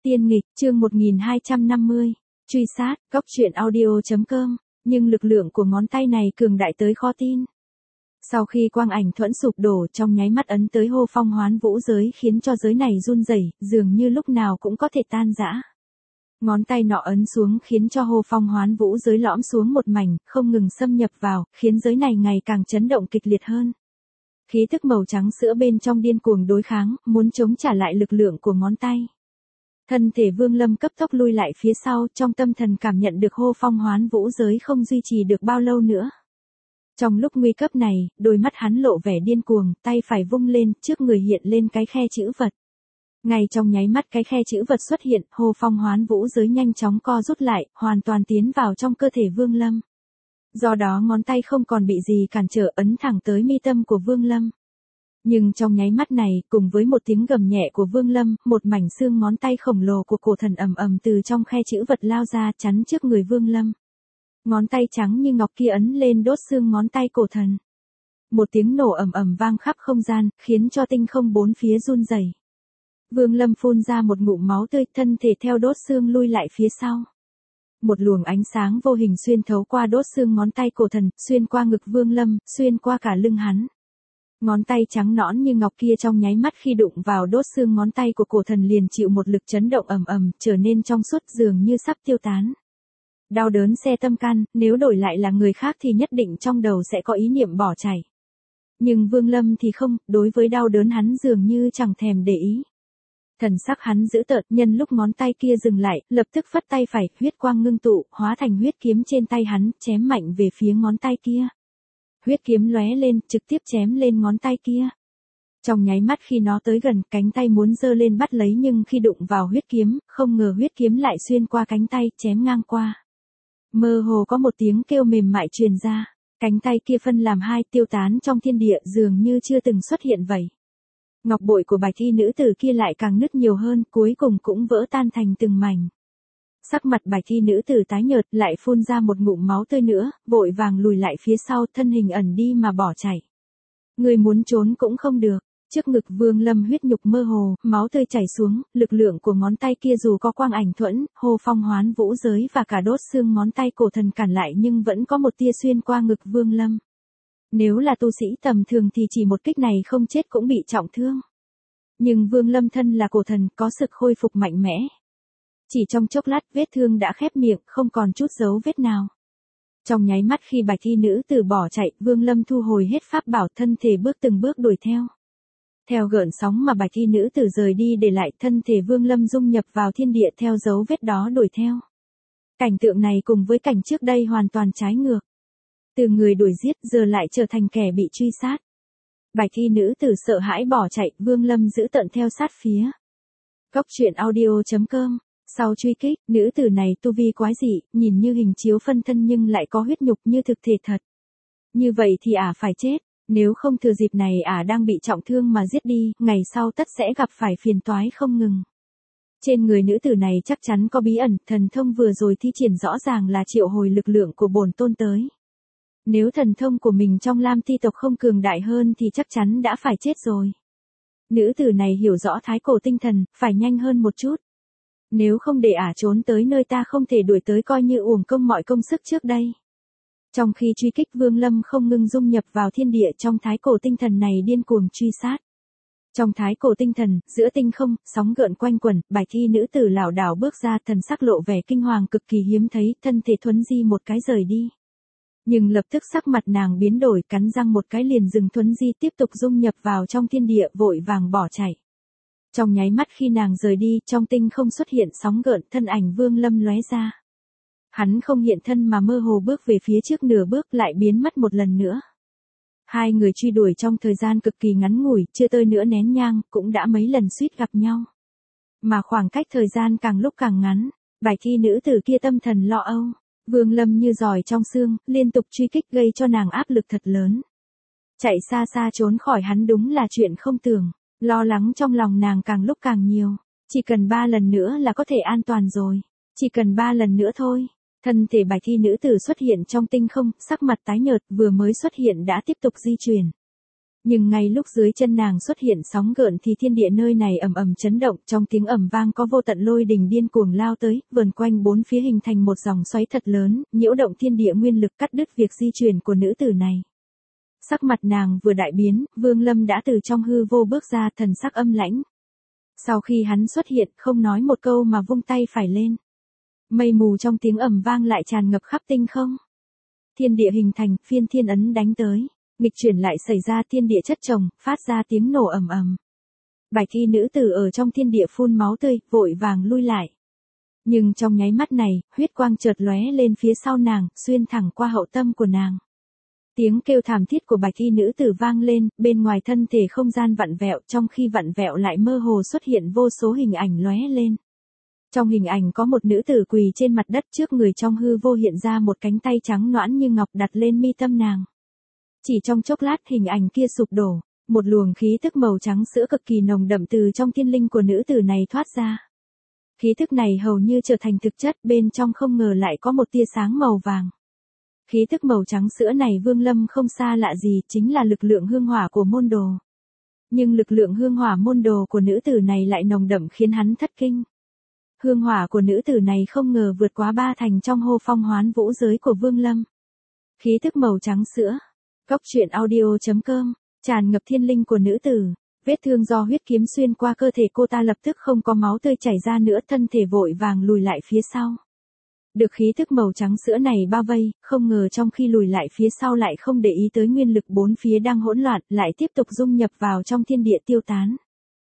Tiên nghịch, chương 1250. Truy sát, góc truyện audio.com. Nhưng lực lượng của ngón tay này cường đại tới khó tin. Sau khi quang ảnh thuẫn sụp đổ, trong nháy mắt ấn tới hô phong hoán vũ giới, khiến cho giới này run rẩy, dường như lúc nào cũng có thể tan rã. Ngón tay nọ ấn xuống khiến cho hô phong hoán vũ giới lõm xuống một mảnh, không ngừng xâm nhập vào, khiến giới này ngày càng chấn động kịch liệt hơn. Khí tức màu trắng sữa bên trong điên cuồng đối kháng, muốn chống trả lại lực lượng của ngón tay. Thân thể Vương Lâm cấp tốc lui lại phía sau, trong tâm thần cảm nhận được hô phong hoán vũ giới không duy trì được bao lâu nữa. Trong lúc nguy cấp này, đôi mắt hắn lộ vẻ điên cuồng, tay phải vung lên, trước người hiện lên cái khe chữ vật. Ngay trong nháy mắt cái khe chữ vật xuất hiện, hô phong hoán vũ giới nhanh chóng co rút lại, hoàn toàn tiến vào trong cơ thể Vương Lâm. Do đó ngón tay không còn bị gì cản trở, ấn thẳng tới mi tâm của Vương Lâm. Nhưng trong nháy mắt này, cùng với một tiếng gầm nhẹ của Vương Lâm, một mảnh xương ngón tay khổng lồ của cổ thần ầm ầm từ trong khe chữ vật lao ra, chắn trước người Vương Lâm. Ngón tay trắng như ngọc kia ấn lên đốt xương ngón tay cổ thần. Một tiếng nổ ầm ầm vang khắp không gian, khiến cho tinh không bốn phía run rẩy. Vương Lâm phun ra một ngụm máu tươi, thân thể theo đốt xương lui lại phía sau. Một luồng ánh sáng vô hình xuyên thấu qua đốt xương ngón tay cổ thần, xuyên qua ngực Vương Lâm, xuyên qua cả lưng hắn. Ngón tay trắng nõn như ngọc kia trong nháy mắt khi đụng vào đốt xương ngón tay của cổ thần liền chịu một lực chấn động ầm ầm, trở nên trong suốt dường như sắp tiêu tán. Đau đớn xé tâm can, nếu đổi lại là người khác thì nhất định trong đầu sẽ có ý niệm bỏ chạy. Nhưng Vương Lâm thì không, đối với đau đớn hắn dường như chẳng thèm để ý. Thần sắc hắn dữ tợn, nhân lúc ngón tay kia dừng lại, lập tức phất tay phải, huyết quang ngưng tụ, hóa thành huyết kiếm trên tay hắn, chém mạnh về phía ngón tay kia. Huyết kiếm lóe lên, trực tiếp chém lên ngón tay kia. Trong nháy mắt khi nó tới gần, cánh tay muốn giơ lên bắt lấy nhưng khi đụng vào huyết kiếm, không ngờ huyết kiếm lại xuyên qua cánh tay, chém ngang qua. Mơ hồ có một tiếng kêu mềm mại truyền ra, cánh tay kia phân làm hai, tiêu tán trong thiên địa dường như chưa từng xuất hiện vậy. Ngọc bội của bạch y nữ tử kia lại càng nứt nhiều hơn, cuối cùng cũng vỡ tan thành từng mảnh. Sắc mặt bạch y nữ tử tái nhợt, lại phun ra một ngụm máu tươi nữa, vội vàng lùi lại phía sau, thân hình ẩn đi mà bỏ chạy. Người muốn trốn cũng không được. Trước ngực Vương Lâm huyết nhục mơ hồ, máu tươi chảy xuống, lực lượng của ngón tay kia dù có quang ảnh thuẫn, hô phong hoán vũ giới và cả đốt xương ngón tay cổ thần cản lại nhưng vẫn có một tia xuyên qua ngực Vương Lâm. Nếu là tu sĩ tầm thường thì chỉ một kích này không chết cũng bị trọng thương. Nhưng Vương Lâm thân là cổ thần, có sức khôi phục mạnh mẽ. Chỉ trong chốc lát vết thương đã khép miệng, không còn chút dấu vết nào. Trong nháy mắt khi bạch y nữ tử bỏ chạy, Vương Lâm thu hồi hết pháp bảo, thân thể bước từng bước đuổi theo. Theo gợn sóng mà bạch y nữ tử rời đi để lại, thân thể Vương Lâm dung nhập vào thiên địa theo dấu vết đó đuổi theo. Cảnh tượng này cùng với cảnh trước đây hoàn toàn trái ngược. Từ người đuổi giết giờ lại trở thành kẻ bị truy sát. Bạch y nữ tử sợ hãi bỏ chạy, Vương Lâm giữ tận theo sát phía. Góc truyện audio.com. Sau truy kích, nữ tử này tu vi quái dị, nhìn như hình chiếu phân thân nhưng lại có huyết nhục như thực thể thật. Như vậy thì phải chết, nếu không thừa dịp này đang bị trọng thương mà giết đi, ngày sau tất sẽ gặp phải phiền toái không ngừng. Trên người nữ tử này chắc chắn có bí ẩn, thần thông vừa rồi thi triển rõ ràng là triệu hồi lực lượng của bổn tôn tới. Nếu thần thông của mình trong Lam Ti tộc không cường đại hơn thì chắc chắn đã phải chết rồi. Nữ tử này hiểu rõ thái cổ tinh thần, phải nhanh hơn một chút. Nếu không để trốn tới nơi ta không thể đuổi tới coi như uổng công mọi công sức trước đây. Trong khi truy kích Vương Lâm không ngừng dung nhập vào thiên địa trong thái cổ tinh thần này điên cuồng truy sát. Trong thái cổ tinh thần, giữa tinh không, sóng gợn quanh quẩn, bạch y nữ tử lảo đảo bước ra, thần sắc lộ vẻ kinh hoàng cực kỳ hiếm thấy, thân thể thuấn di một cái rời đi. Nhưng lập tức sắc mặt nàng biến đổi, cắn răng một cái liền dừng thuấn di tiếp tục dung nhập vào trong thiên địa, vội vàng bỏ chạy. Trong nháy mắt khi nàng rời đi, trong tinh không xuất hiện sóng gợn, thân ảnh Vương Lâm lóe ra. Hắn không hiện thân mà mơ hồ bước về phía trước nửa bước lại biến mất một lần nữa. Hai người truy đuổi trong thời gian cực kỳ ngắn ngủi, chưa tới nửa nén nhang, cũng đã mấy lần suýt gặp nhau. Mà khoảng cách thời gian càng lúc càng ngắn, bạch y nữ tử kia tâm thần lo âu. Vương Lâm như giỏi trong xương, liên tục truy kích gây cho nàng áp lực thật lớn. Chạy xa xa trốn khỏi hắn đúng là chuyện không tưởng, lo lắng trong lòng nàng càng lúc càng nhiều. Chỉ cần 3 lần nữa là có thể an toàn rồi. Chỉ cần 3 lần nữa thôi. Thân thể bạch y nữ tử xuất hiện trong tinh không, sắc mặt tái nhợt, vừa mới xuất hiện đã tiếp tục di chuyển. Nhưng ngay lúc dưới chân nàng xuất hiện sóng gợn thì thiên địa nơi này ầm ầm chấn động, trong tiếng ầm vang có vô tận lôi đình điên cuồng lao tới, vờn quanh bốn phía hình thành một dòng xoáy thật lớn, nhiễu động thiên địa nguyên lực cắt đứt việc di chuyển của nữ tử này. Sắc mặt nàng vừa đại biến, Vương Lâm đã từ trong hư vô bước ra, thần sắc âm lãnh. Sau khi hắn xuất hiện, không nói một câu mà vung tay phải lên. Mây mù trong tiếng ầm vang lại tràn ngập khắp tinh không. Thiên địa hình thành, phiên thiên ấn đánh tới. Nghịch chuyển lại xảy ra, thiên địa chất chồng, phát ra tiếng nổ ầm ầm. Bạch y nữ tử ở trong thiên địa phun máu tươi, vội vàng lui lại. Nhưng trong nháy mắt này, huyết quang chợt lóe lên phía sau nàng, xuyên thẳng qua hậu tâm của nàng. Tiếng kêu thảm thiết của bạch y nữ tử vang lên, bên ngoài thân thể không gian vặn vẹo, trong khi vặn vẹo lại mơ hồ xuất hiện vô số hình ảnh lóe lên. Trong hình ảnh có một nữ tử quỳ trên mặt đất, trước người trong hư vô hiện ra một cánh tay trắng nõn như ngọc đặt lên mi tâm nàng. Chỉ trong chốc lát hình ảnh kia sụp đổ, một luồng khí tức màu trắng sữa cực kỳ nồng đậm từ trong thiên linh của nữ tử này thoát ra. Khí tức này hầu như trở thành thực chất, bên trong không ngờ lại có một tia sáng màu vàng. Khí tức màu trắng sữa này Vương Lâm không xa lạ gì, chính là lực lượng hương hỏa của môn đồ. Nhưng lực lượng hương hỏa môn đồ của nữ tử này lại nồng đậm khiến hắn thất kinh. Hương hỏa của nữ tử này không ngờ vượt quá 3 thành trong hô phong hoán vũ giới của Vương Lâm. Khí tức màu trắng sữa. Cốc truyện audio.com, tràn ngập thiên linh của nữ tử, vết thương do huyết kiếm xuyên qua cơ thể cô ta lập tức không có máu tươi chảy ra nữa, thân thể vội vàng lùi lại phía sau. Được khí tức màu trắng sữa này bao vây, không ngờ trong khi lùi lại phía sau lại không để ý tới nguyên lực bốn phía đang hỗn loạn, lại tiếp tục dung nhập vào trong thiên địa tiêu tán.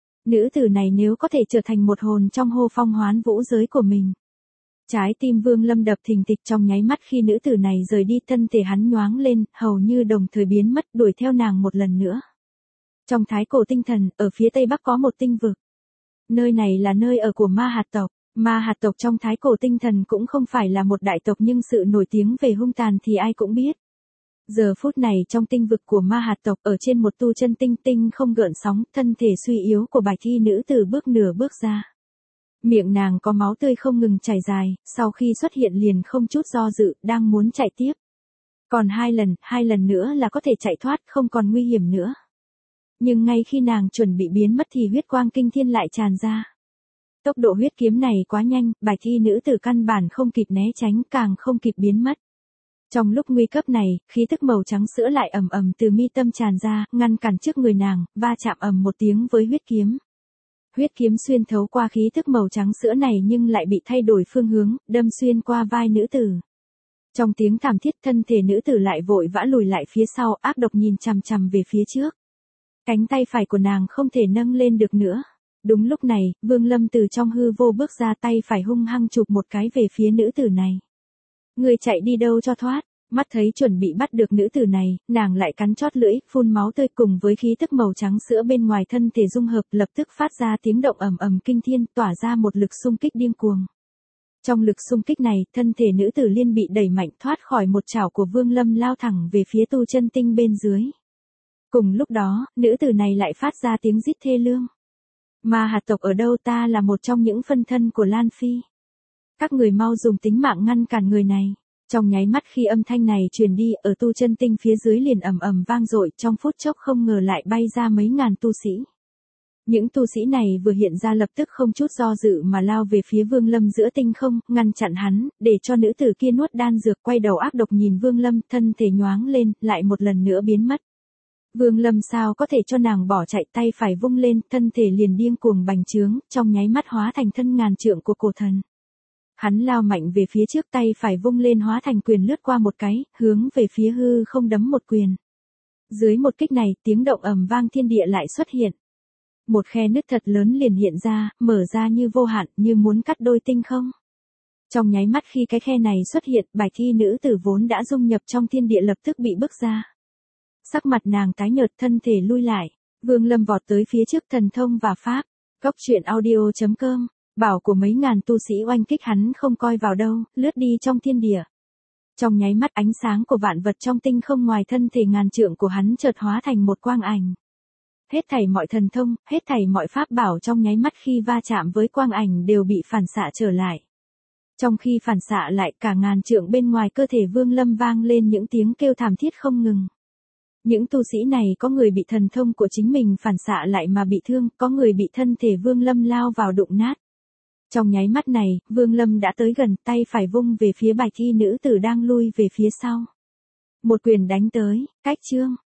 Nữ tử này nếu có thể trở thành một hồn trong hô phong hoán vũ giới của mình. Trái tim Vương Lâm đập thình thịch, trong nháy mắt khi nữ tử này rời đi, thân thể hắn nhoáng lên, hầu như đồng thời biến mất, đuổi theo nàng một lần nữa. Trong thái cổ tinh thần, ở phía tây bắc có một tinh vực. Nơi này là nơi ở của ma hạt tộc. Ma hạt tộc trong thái cổ tinh thần cũng không phải là một đại tộc, nhưng sự nổi tiếng về hung tàn thì ai cũng biết. Giờ phút này trong tinh vực của ma hạt tộc, ở trên một tu chân tinh tinh không gợn sóng, thân thể suy yếu của bạch y nữ tử bước nửa bước ra. Miệng nàng có máu tươi không ngừng chảy dài, sau khi xuất hiện liền không chút do dự, đang muốn chạy tiếp. Còn hai lần nữa là có thể chạy thoát, không còn nguy hiểm nữa. Nhưng ngay khi nàng chuẩn bị biến mất thì huyết quang kinh thiên lại tràn ra. Tốc độ huyết kiếm này quá nhanh, bạch y nữ tử căn bản không kịp né tránh, càng không kịp biến mất. Trong lúc nguy cấp này, khí tức màu trắng sữa lại ầm ầm từ mi tâm tràn ra, ngăn cản trước người nàng, va chạm ầm một tiếng với huyết kiếm. Huyết kiếm xuyên thấu qua khí tức màu trắng sữa này nhưng lại bị thay đổi phương hướng, đâm xuyên qua vai nữ tử. Trong tiếng thảm thiết, thân thể nữ tử lại vội vã lùi lại phía sau, ác độc nhìn chằm chằm về phía trước. Cánh tay phải của nàng không thể nâng lên được nữa. Đúng lúc này, Vương Lâm từ trong hư vô bước ra, tay phải hung hăng chụp một cái về phía nữ tử này. Người chạy đi đâu cho thoát? Mắt thấy chuẩn bị bắt được nữ tử này, nàng lại cắn chót lưỡi, phun máu tươi, cùng với khí tức màu trắng sữa bên ngoài thân thể dung hợp, lập tức phát ra tiếng động ầm ầm kinh thiên, tỏa ra một lực xung kích điên cuồng. Trong lực xung kích này, thân thể nữ tử liên bị đẩy mạnh thoát khỏi một chảo của Vương Lâm, lao thẳng về phía tu chân tinh bên dưới. Cùng lúc đó, nữ tử này lại phát ra tiếng rít thê lương. Ma hạt tộc ở đâu, ta là một trong những phân thân của Lan Phi. Các người mau dùng tính mạng ngăn cản người này. Trong nháy mắt khi âm thanh này truyền đi, ở tu chân tinh phía dưới liền ầm ầm vang dội, trong phút chốc không ngờ lại bay ra mấy ngàn tu sĩ. Những tu sĩ này vừa hiện ra lập tức không chút do dự mà lao về phía Vương Lâm giữa tinh không, ngăn chặn hắn, để cho nữ tử kia nuốt đan dược, quay đầu ác độc nhìn Vương Lâm, thân thể nhoáng lên, lại một lần nữa biến mất. Vương Lâm sao có thể cho nàng bỏ chạy, tay phải vung lên, thân thể liền điên cuồng bành trướng, trong nháy mắt hóa thành thân ngàn trượng của cổ thần. Hắn lao mạnh về phía trước, tay phải vung lên hóa thành quyền lướt qua một cái, hướng về phía hư không đấm một quyền. Dưới một kích này, tiếng động ầm vang thiên địa lại xuất hiện. Một khe nứt thật lớn liền hiện ra, mở ra như vô hạn, như muốn cắt đôi tinh không. Trong nháy mắt khi cái khe này xuất hiện, bạch y nữ tử vốn đã dung nhập trong thiên địa lập tức bị bức ra. Sắc mặt nàng tái nhợt, thân thể lui lại. Vương Lâm vọt tới phía trước, thần thông và pháp. Cốc truyện audio.com, bảo của mấy ngàn tu sĩ oanh kích hắn không coi vào đâu, lướt đi trong thiên địa. Trong nháy mắt ánh sáng của vạn vật trong tinh không ngoài thân thể ngàn trượng của hắn chợt hóa thành một quang ảnh. Hết thảy mọi thần thông, hết thảy mọi pháp bảo trong nháy mắt khi va chạm với quang ảnh đều bị phản xạ trở lại. Trong khi phản xạ lại, cả ngàn trượng bên ngoài cơ thể Vương Lâm vang lên những tiếng kêu thảm thiết không ngừng. Những tu sĩ này có người bị thần thông của chính mình phản xạ lại mà bị thương, có người bị thân thể Vương Lâm lao vào đụng nát. Trong nháy mắt này, Vương Lâm đã tới gần, tay phải vung về phía Bạch Y nữ tử đang lui về phía sau. Một quyền đánh tới, cách chương.